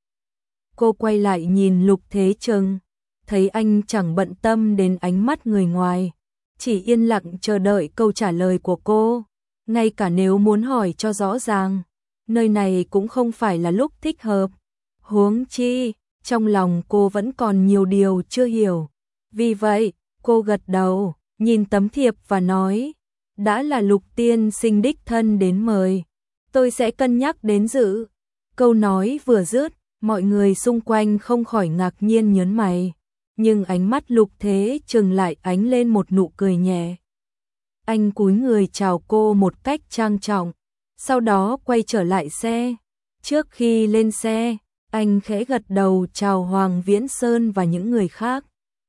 Cô quay lại nhìn Lục Thế Trừng, thấy anh chẳng bận tâm đến ánh mắt người ngoài, chỉ yên lặng chờ đợi câu trả lời của cô. Ngay cả nếu muốn hỏi cho rõ ràng, nơi này cũng không phải là lúc thích hợp. Huống chi, trong lòng cô vẫn còn nhiều điều chưa hiểu. Vì vậy, cô gật đầu, nhìn tấm thiệp và nói, đã là Lục tiên sinh đích thân đến mời, tôi sẽ cân nhắc đến dự. Câu nói vừa dứt, mọi người xung quanh không khỏi ngạc nhiên nhớn mày, nhưng ánh mắt Lục Thế Trừng lại ánh lên một nụ cười nhẹ. Anh cúi người chào cô một cách trang trọng, sau đó quay trở lại xe. Trước khi lên xe, anh khẽ gật đầu chào Hoàng Viễn Sơn và những người khác,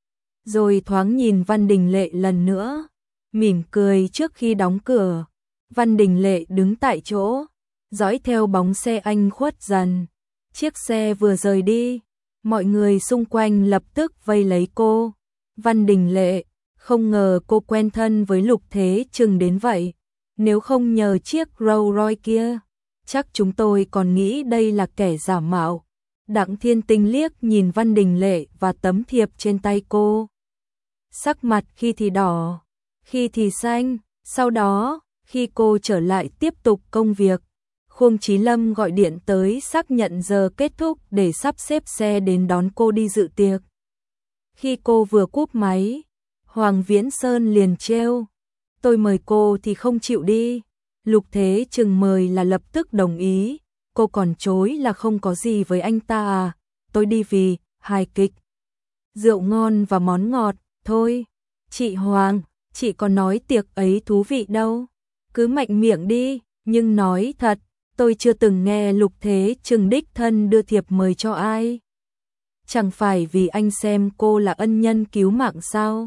rồi thoáng nhìn Văn Đình Lệ lần nữa, mỉm cười trước khi đóng cửa. Văn Đình Lệ đứng tại chỗ, dõi theo bóng xe anh khuất dần. Chiếc xe vừa rời đi, mọi người xung quanh lập tức vây lấy cô. Văn Đình Lệ, Không ngờ cô quen thân với Lục Thế Trừng đến vậy. Nếu không nhờ chiếc Rolls Royce kia, chắc chúng tôi còn nghĩ đây là kẻ giả mạo. Đặng Thiên Tinh liếc nhìn Văn Đình Lệ và tấm thiệp trên tay cô. Sắc mặt khi thì đỏ, khi thì xanh. Sau đó, khi cô trở lại tiếp tục công việc, Khuông Chí Lâm gọi điện tới xác nhận giờ kết thúc để sắp xếp xe đến đón cô đi dự tiệc. Khi cô vừa cúp máy, Hoàng Viễn Sơn liền trêu, tôi mời cô thì không chịu đi. Lục Thế Trừng mời là lập tức đồng ý, cô còn chối là không có gì với anh ta à, tôi đi vì hài kịch, rượu ngon và món ngọt, thôi. Chị Hoàng, chị có nói tiệc ấy thú vị đâu, cứ mạnh miệng đi, nhưng nói thật, tôi chưa từng nghe Lục Thế Trừng đích thân đưa thiệp mời cho ai. Chẳng phải vì anh xem cô là ân nhân cứu mạng sao?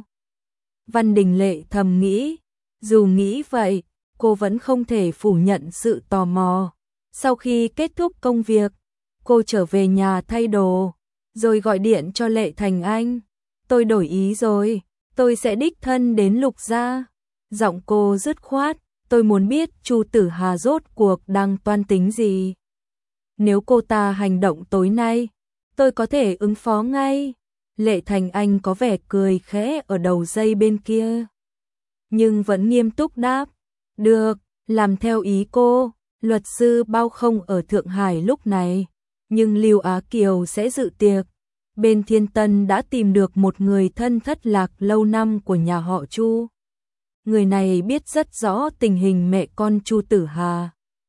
Văn Đình Lệ thầm nghĩ, dù nghĩ vậy, cô vẫn không thể phủ nhận sự tò mò. Sau khi kết thúc công việc, cô trở về nhà thay đồ, rồi gọi điện cho Lệ Thành Anh. Tôi đổi ý rồi, tôi sẽ đích thân đến Lục gia. Giọng cô dứt khoát, tôi muốn biết Chu Tử Hà rốt cuộc đang toan tính gì. Nếu cô ta hành động tối nay, tôi có thể ứng phó ngay. Lệ Thành Anh có vẻ cười khẽ ở đầu dây bên kia, nhưng vẫn nghiêm túc đáp, được, làm theo ý cô. Luật sư Bao không ở Thượng Hải lúc này, nhưng Lưu Á Kiều sẽ dự tiệc. Bên Thiên Tân đã tìm được một người thân thất lạc lâu năm của nhà họ Chu. Người này biết rất rõ tình hình mẹ con Chu Tử Hà.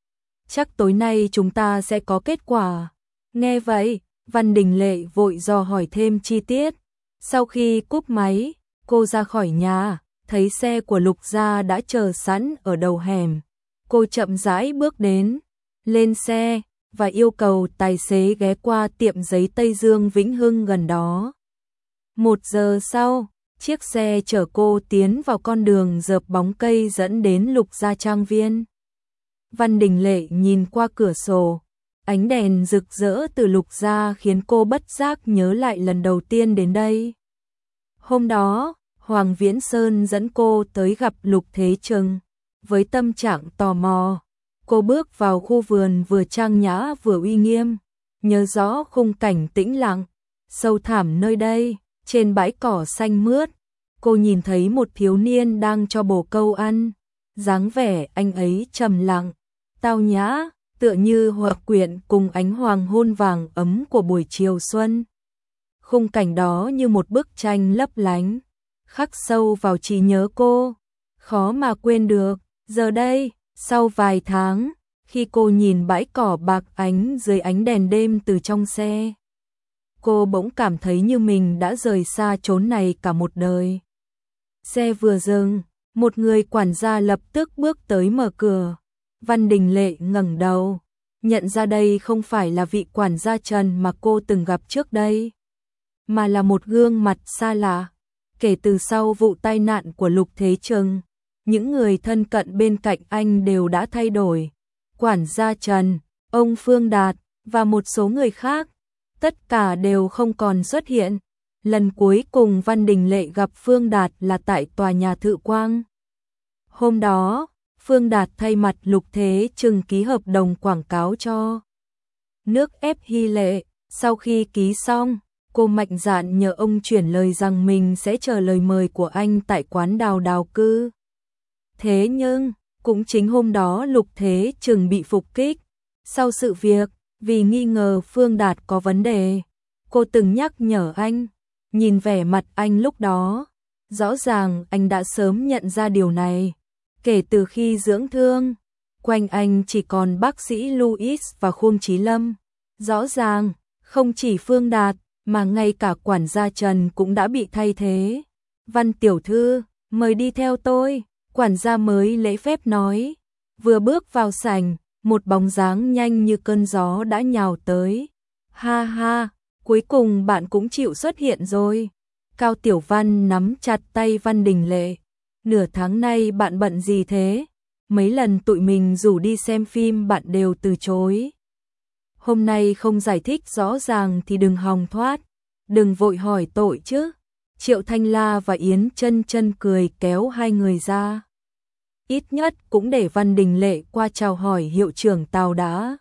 Chắc tối nay chúng ta sẽ có kết quả. Nghe vậy, Văn Đình Lệ vội dò hỏi thêm chi tiết. Sau khi cúp máy, cô ra khỏi nhà, thấy xe của Lục gia đã chờ sẵn ở đầu hẻm. Cô chậm rãi bước đến, lên xe và yêu cầu tài xế ghé qua tiệm giấy Tây Dương Vĩnh Hưng gần đó. Một giờ sau, chiếc xe chở cô tiến vào con đường rợp bóng cây dẫn đến Lục gia trang viên. Văn Đình Lệ nhìn qua cửa sổ, ánh đèn rực rỡ từ Lục gia khiến cô bất giác nhớ lại lần đầu tiên đến đây. Hôm đó, Hoàng Viễn Sơn dẫn cô tới gặp Lục Thế Trừng. Với tâm trạng tò mò, cô bước vào khu vườn vừa trang nhã vừa uy nghiêm, nhớ rõ khung cảnh tĩnh lặng, sâu thẳm nơi đây. Trên bãi cỏ xanh mướt, cô nhìn thấy một thiếu niên đang cho bồ câu ăn. Dáng vẻ anh ấy trầm lặng, tao nhã, tựa như hòa quyện cùng ánh hoàng hôn vàng ấm của buổi chiều xuân. Khung cảnh đó như một bức tranh lấp lánh, khắc sâu vào trí nhớ cô, khó mà quên được. Giờ đây, sau vài tháng, khi cô nhìn bãi cỏ bạc ánh dưới ánh đèn đêm từ trong xe, cô bỗng cảm thấy như mình đã rời xa chốn này cả một đời. Xe vừa dừng, một người quản gia lập tức bước tới mở cửa. Văn Đình Lệ ngẩng đầu, nhận ra đây không phải là vị quản gia Trần mà cô từng gặp trước đây, mà là một gương mặt xa lạ. Kể từ sau vụ tai nạn của Lục Thế Trừng, những người thân cận bên cạnh anh đều đã thay đổi. Quản gia Trần, ông Phương Đạt và một số người khác, tất cả đều không còn xuất hiện. Lần cuối cùng Văn Đình Lệ gặp Phương Đạt là tại tòa nhà Thự Quang. Hôm đó, Phương Đạt thay mặt Lục Thế Trừng ký hợp đồng quảng cáo cho nước ép Hy Lệ. Sau khi ký xong, cô mạnh dạn nhờ ông chuyển lời rằng mình sẽ chờ lời mời của anh tại quán Đào Đào Cư. Thế nhưng, cũng chính hôm đó Lục Thế Trừng bị phục kích. Sau sự việc, vì nghi ngờ Phương Đạt có vấn đề, cô từng nhắc nhở anh. Nhìn vẻ mặt anh lúc đó, rõ ràng anh đã sớm nhận ra điều này. Kể từ khi dưỡng thương, quanh anh chỉ còn bác sĩ Louis và Khuông Chí Lâm. Rõ ràng, không chỉ Phương Đạt, mà ngay cả quản gia Trần cũng đã bị thay thế. Văn tiểu thư, mời đi theo tôi. Quản gia mới lễ phép nói. Vừa bước vào sảnh, một bóng dáng nhanh như cơn gió đã nhào tới. Ha ha, cuối cùng bạn cũng chịu xuất hiện rồi. Cao Tiểu Văn nắm chặt tay Văn Đình Lệ. Nửa tháng nay bạn bận gì thế? Mấy lần tụi mình rủ đi xem phim bạn đều từ chối. Hôm nay không giải thích rõ ràng thì đừng hòng thoát. Đừng vội hỏi tội chứ. Triệu Thanh La và Yến Chân Chân cười kéo hai người ra. Ít nhất cũng để Văn Đình Lệ qua chào hỏi hiệu trưởng Tào đã.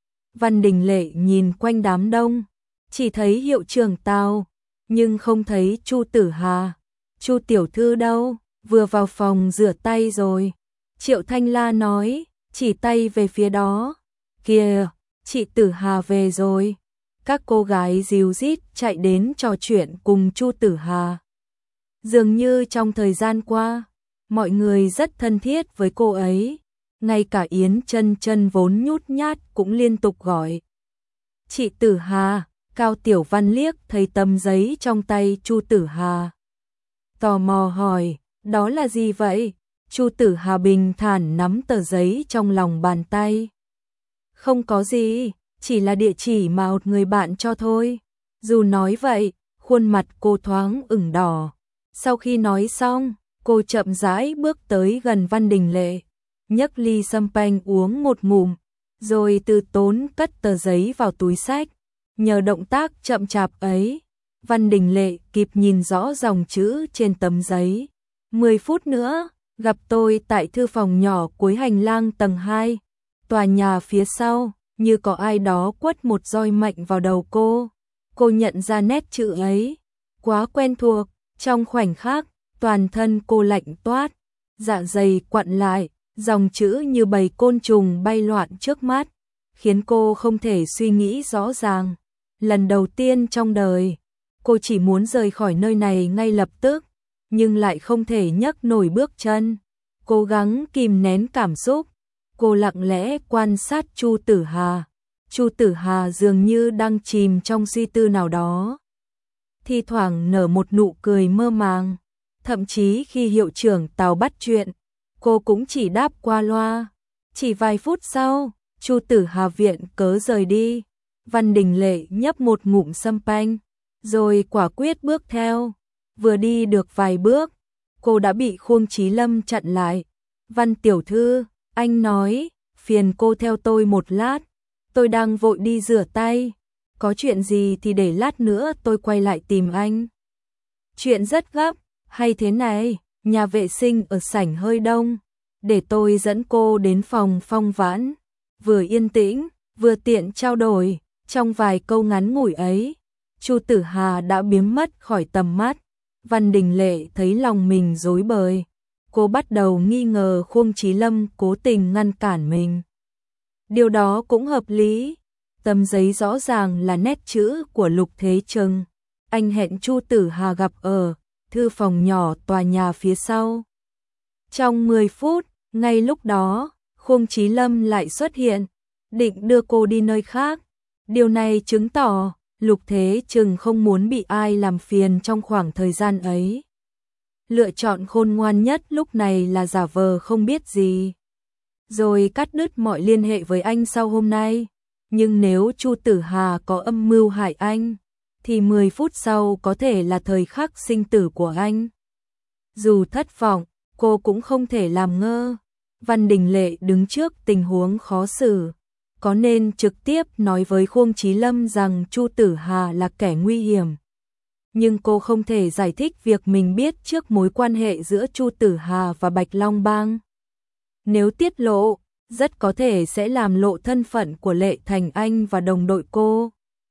Văn Đình Lệ nhìn quanh đám đông, chỉ thấy hiệu trưởng Tào, nhưng không thấy Chu Tử Hà. Chu tiểu thư đâu, vừa vào phòng rửa tay rồi. Triệu Thanh La nói, chỉ tay về phía đó. Kìa, chị Tử Hà về rồi. Các cô gái ríu rít chạy đến trò chuyện cùng Chu Tử Hà. Dường như trong thời gian qua, mọi người rất thân thiết với cô ấy. Ngay cả Yến Chân Chân vốn nhút nhát cũng liên tục gọi. Chị Tử Hà. Cao Tiểu Văn liếc thấy tấm giấy trong tay Chu Tử Hà. Tò mò hỏi, đó là gì vậy? Chu Tử Hà bình thản nắm tờ giấy trong lòng bàn tay. Không có gì, chỉ là địa chỉ mà một người bạn cho thôi. Dù nói vậy, khuôn mặt cô thoáng ửng đỏ. Sau khi nói xong, cô chậm rãi bước tới gần Văn Đình Lệ, nhấc ly champagne uống một ngụm, rồi từ tốn cất tờ giấy vào túi xách. Nhờ động tác chậm chạp ấy, Văn Đình Lệ kịp nhìn rõ dòng chữ trên tấm giấy. mười phút nữa, gặp tôi tại thư phòng nhỏ cuối hành lang tầng hai, tòa nhà phía sau, như có ai đó quất một roi mạnh vào đầu cô. Cô nhận ra nét chữ ấy, quá quen thuộc, trong khoảnh khắc, toàn thân cô lạnh toát, dạ dày quặn lại, dòng chữ như bầy côn trùng bay loạn trước mắt, khiến cô không thể suy nghĩ rõ ràng. Lần đầu tiên trong đời, cô chỉ muốn rời khỏi nơi này ngay lập tức, nhưng lại không thể nhấc nổi bước chân. Cố gắng kìm nén cảm xúc, cô lặng lẽ quan sát Chu Tử Hà. Chu Tử Hà dường như đang chìm trong suy tư nào đó. Thi thoảng nở một nụ cười mơ màng, thậm chí khi hiệu trưởng Tào bắt chuyện, cô cũng chỉ đáp qua loa. Chỉ vài phút sau, Chu Tử Hà viện cớ rời đi. Văn Đình Lệ nhấp một ngụm champagne, rồi quả quyết bước theo. Vừa đi được vài bước, cô đã bị Khuông Chí Lâm chặn lại. Văn tiểu thư, anh nói, phiền cô theo tôi một lát. Tôi đang vội đi rửa tay. Có chuyện gì thì để lát nữa tôi quay lại tìm anh. Chuyện rất gấp, hay thế này, nhà vệ sinh ở sảnh hơi đông. Để tôi dẫn cô đến phòng Phong Vãn. Vừa yên tĩnh, vừa tiện trao đổi. Trong vài câu ngắn ngủi ấy, Chu Tử Hà đã biến mất khỏi tầm mắt. Văn Đình Lệ thấy lòng mình rối bời. Cô bắt đầu nghi ngờ Khuông Chí Lâm cố tình ngăn cản mình. Điều đó cũng hợp lý. Tấm giấy rõ ràng là nét chữ của Lục Thế Trừng. Anh hẹn Chu Tử Hà gặp ở thư phòng nhỏ tòa nhà phía sau. Trong mười phút, ngay lúc đó, Khuông Chí Lâm lại xuất hiện, định đưa cô đi nơi khác. Điều này chứng tỏ Lục Thế Trừng không muốn bị ai làm phiền trong khoảng thời gian ấy. Lựa chọn khôn ngoan nhất lúc này là giả vờ không biết gì, rồi cắt đứt mọi liên hệ với anh sau hôm nay. Nhưng nếu Chu Tử Hà có âm mưu hại anh, thì mười phút sau có thể là thời khắc sinh tử của anh. Dù thất vọng, cô cũng không thể làm ngơ. Văn Đình Lệ đứng trước tình huống khó xử. Có nên trực tiếp nói với Khuông Chí Lâm rằng Chu Tử Hà là kẻ nguy hiểm. Nhưng cô không thể giải thích việc mình biết trước mối quan hệ giữa Chu Tử Hà và Bạch Long Bang. Nếu tiết lộ, rất có thể sẽ làm lộ thân phận của Lệ Thành Anh và đồng đội cô.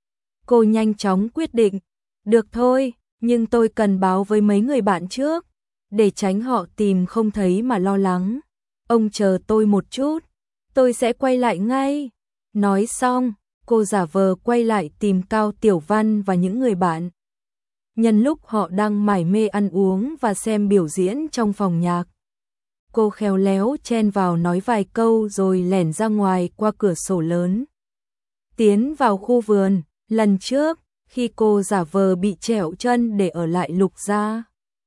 Cô nhanh chóng quyết định, được thôi, nhưng tôi cần báo với mấy người bạn trước, để tránh họ tìm không thấy mà lo lắng. Ông chờ tôi một chút, tôi sẽ quay lại ngay. Nói xong, cô giả vờ quay lại tìm Cao Tiểu Văn và những người bạn. Nhân lúc họ đang mải mê ăn uống và xem biểu diễn trong phòng nhạc, cô khéo léo chen vào nói vài câu rồi lẻn ra ngoài qua cửa sổ lớn. Tiến vào khu vườn, lần trước, khi cô giả vờ bị trẹo chân để ở lại Lục gia,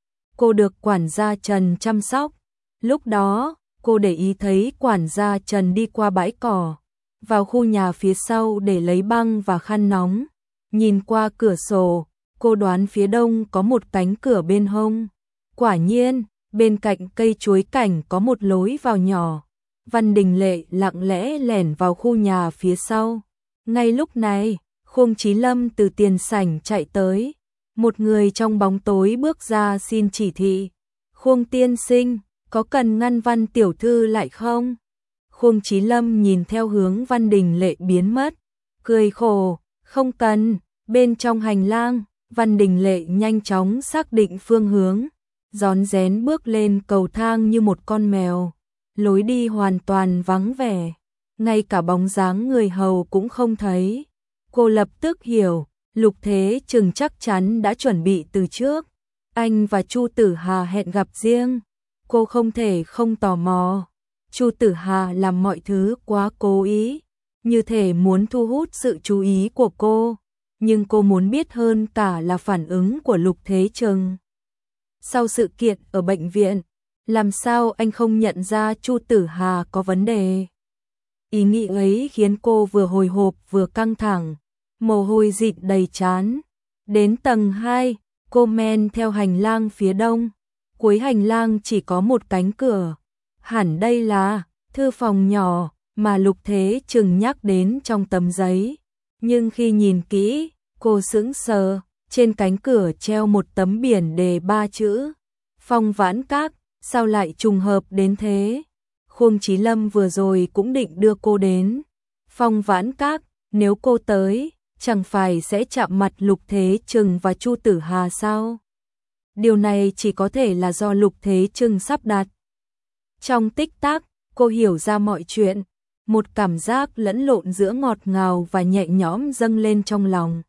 cô được quản gia Trần chăm sóc. Lúc đó, cô để ý thấy quản gia Trần đi qua bãi cỏ, vào khu nhà phía sau để lấy băng và khăn nóng. Nhìn qua cửa sổ, cô đoán phía đông có một cánh cửa bên hông. Quả nhiên, bên cạnh cây chuối cảnh có một lối vào nhỏ. Văn Đình Lệ lặng lẽ lẻn vào khu nhà phía sau. Ngay lúc này, Khuông Chí Lâm từ tiền sảnh chạy tới. Một người trong bóng tối bước ra xin chỉ thị. Khuông tiên sinh, có cần ngăn Văn tiểu thư lại không? Khuông Chí Lâm nhìn theo hướng Văn Đình Lệ biến mất, cười khổ, không cần. Bên trong hành lang, Văn Đình Lệ nhanh chóng xác định phương hướng, rón rén bước lên cầu thang như một con mèo, lối đi hoàn toàn vắng vẻ, ngay cả bóng dáng người hầu cũng không thấy. Cô lập tức hiểu, Lục Thế Trừng chắc chắn đã chuẩn bị từ trước. Anh và Chu Tử Hà hẹn gặp riêng, cô không thể không tò mò. Chu Tử Hà làm mọi thứ quá cố ý, như thể muốn thu hút sự chú ý của cô, nhưng cô muốn biết hơn cả là phản ứng của Lục Thế Trừng. Sau sự kiện ở bệnh viện, làm sao anh không nhận ra Chu Tử Hà có vấn đề? Ý nghĩ ấy khiến cô vừa hồi hộp vừa căng thẳng, mồ hôi dịt đầy trán. Đến tầng hai, cô men theo hành lang phía đông, cuối hành lang chỉ có một cánh cửa. Hẳn đây là thư phòng nhỏ mà Lục Thế Trừng nhắc đến trong tấm giấy. Nhưng khi nhìn kỹ, cô sững sờ, trên cánh cửa treo một tấm biển đề ba chữ Phong Vãn Các, sao lại trùng hợp đến thế? Khuông Chí Lâm vừa rồi cũng định đưa cô đến Phong Vãn Các, nếu cô tới, chẳng phải sẽ chạm mặt Lục Thế Trừng và Chu Tử Hà sao? Điều này chỉ có thể là do Lục Thế Trừng sắp đặt. Trong tích tắc, cô hiểu ra mọi chuyện, một cảm giác lẫn lộn giữa ngọt ngào và nhẹ nhõm dâng lên trong lòng.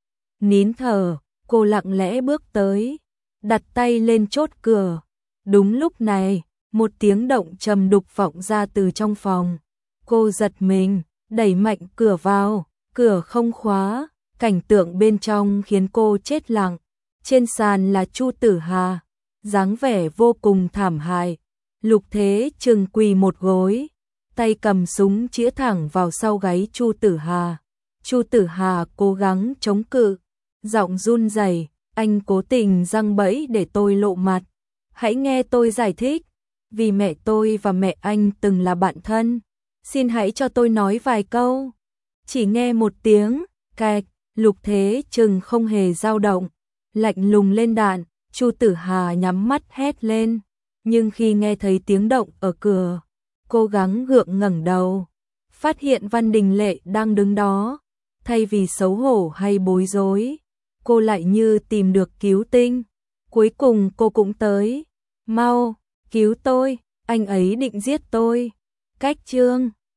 Nín thở, cô lặng lẽ bước tới, đặt tay lên chốt cửa. Đúng lúc này, một tiếng động trầm đục vọng ra từ trong phòng. Cô giật mình, đẩy mạnh cửa vào, cửa không khóa, cảnh tượng bên trong khiến cô chết lặng. Trên sàn là Chu Tử Hà, dáng vẻ vô cùng thảm hại. Lục Thế Trừng quỳ một gối, tay cầm súng chĩa thẳng vào sau gáy Chu Tử Hà. Chu Tử Hà cố gắng chống cự, giọng run rẩy, anh cố tình giăng bẫy để tôi lộ mặt. Hãy nghe tôi giải thích, vì mẹ tôi và mẹ anh từng là bạn thân. Xin hãy cho tôi nói vài câu. Chỉ nghe một tiếng, cạch, Lục Thế Trừng không hề dao động, lạnh lùng lên đạn. Chu Tử Hà nhắm mắt hét lên, nhưng khi nghe thấy tiếng động ở cửa, cố gắng gượng ngẩng đầu, phát hiện Văn Đình Lệ đang đứng đó. Thay vì xấu hổ hay bối rối, cô lại như tìm được cứu tinh. Cuối cùng cô cũng tới. Mau, cứu tôi, anh ấy định giết tôi. Cách chương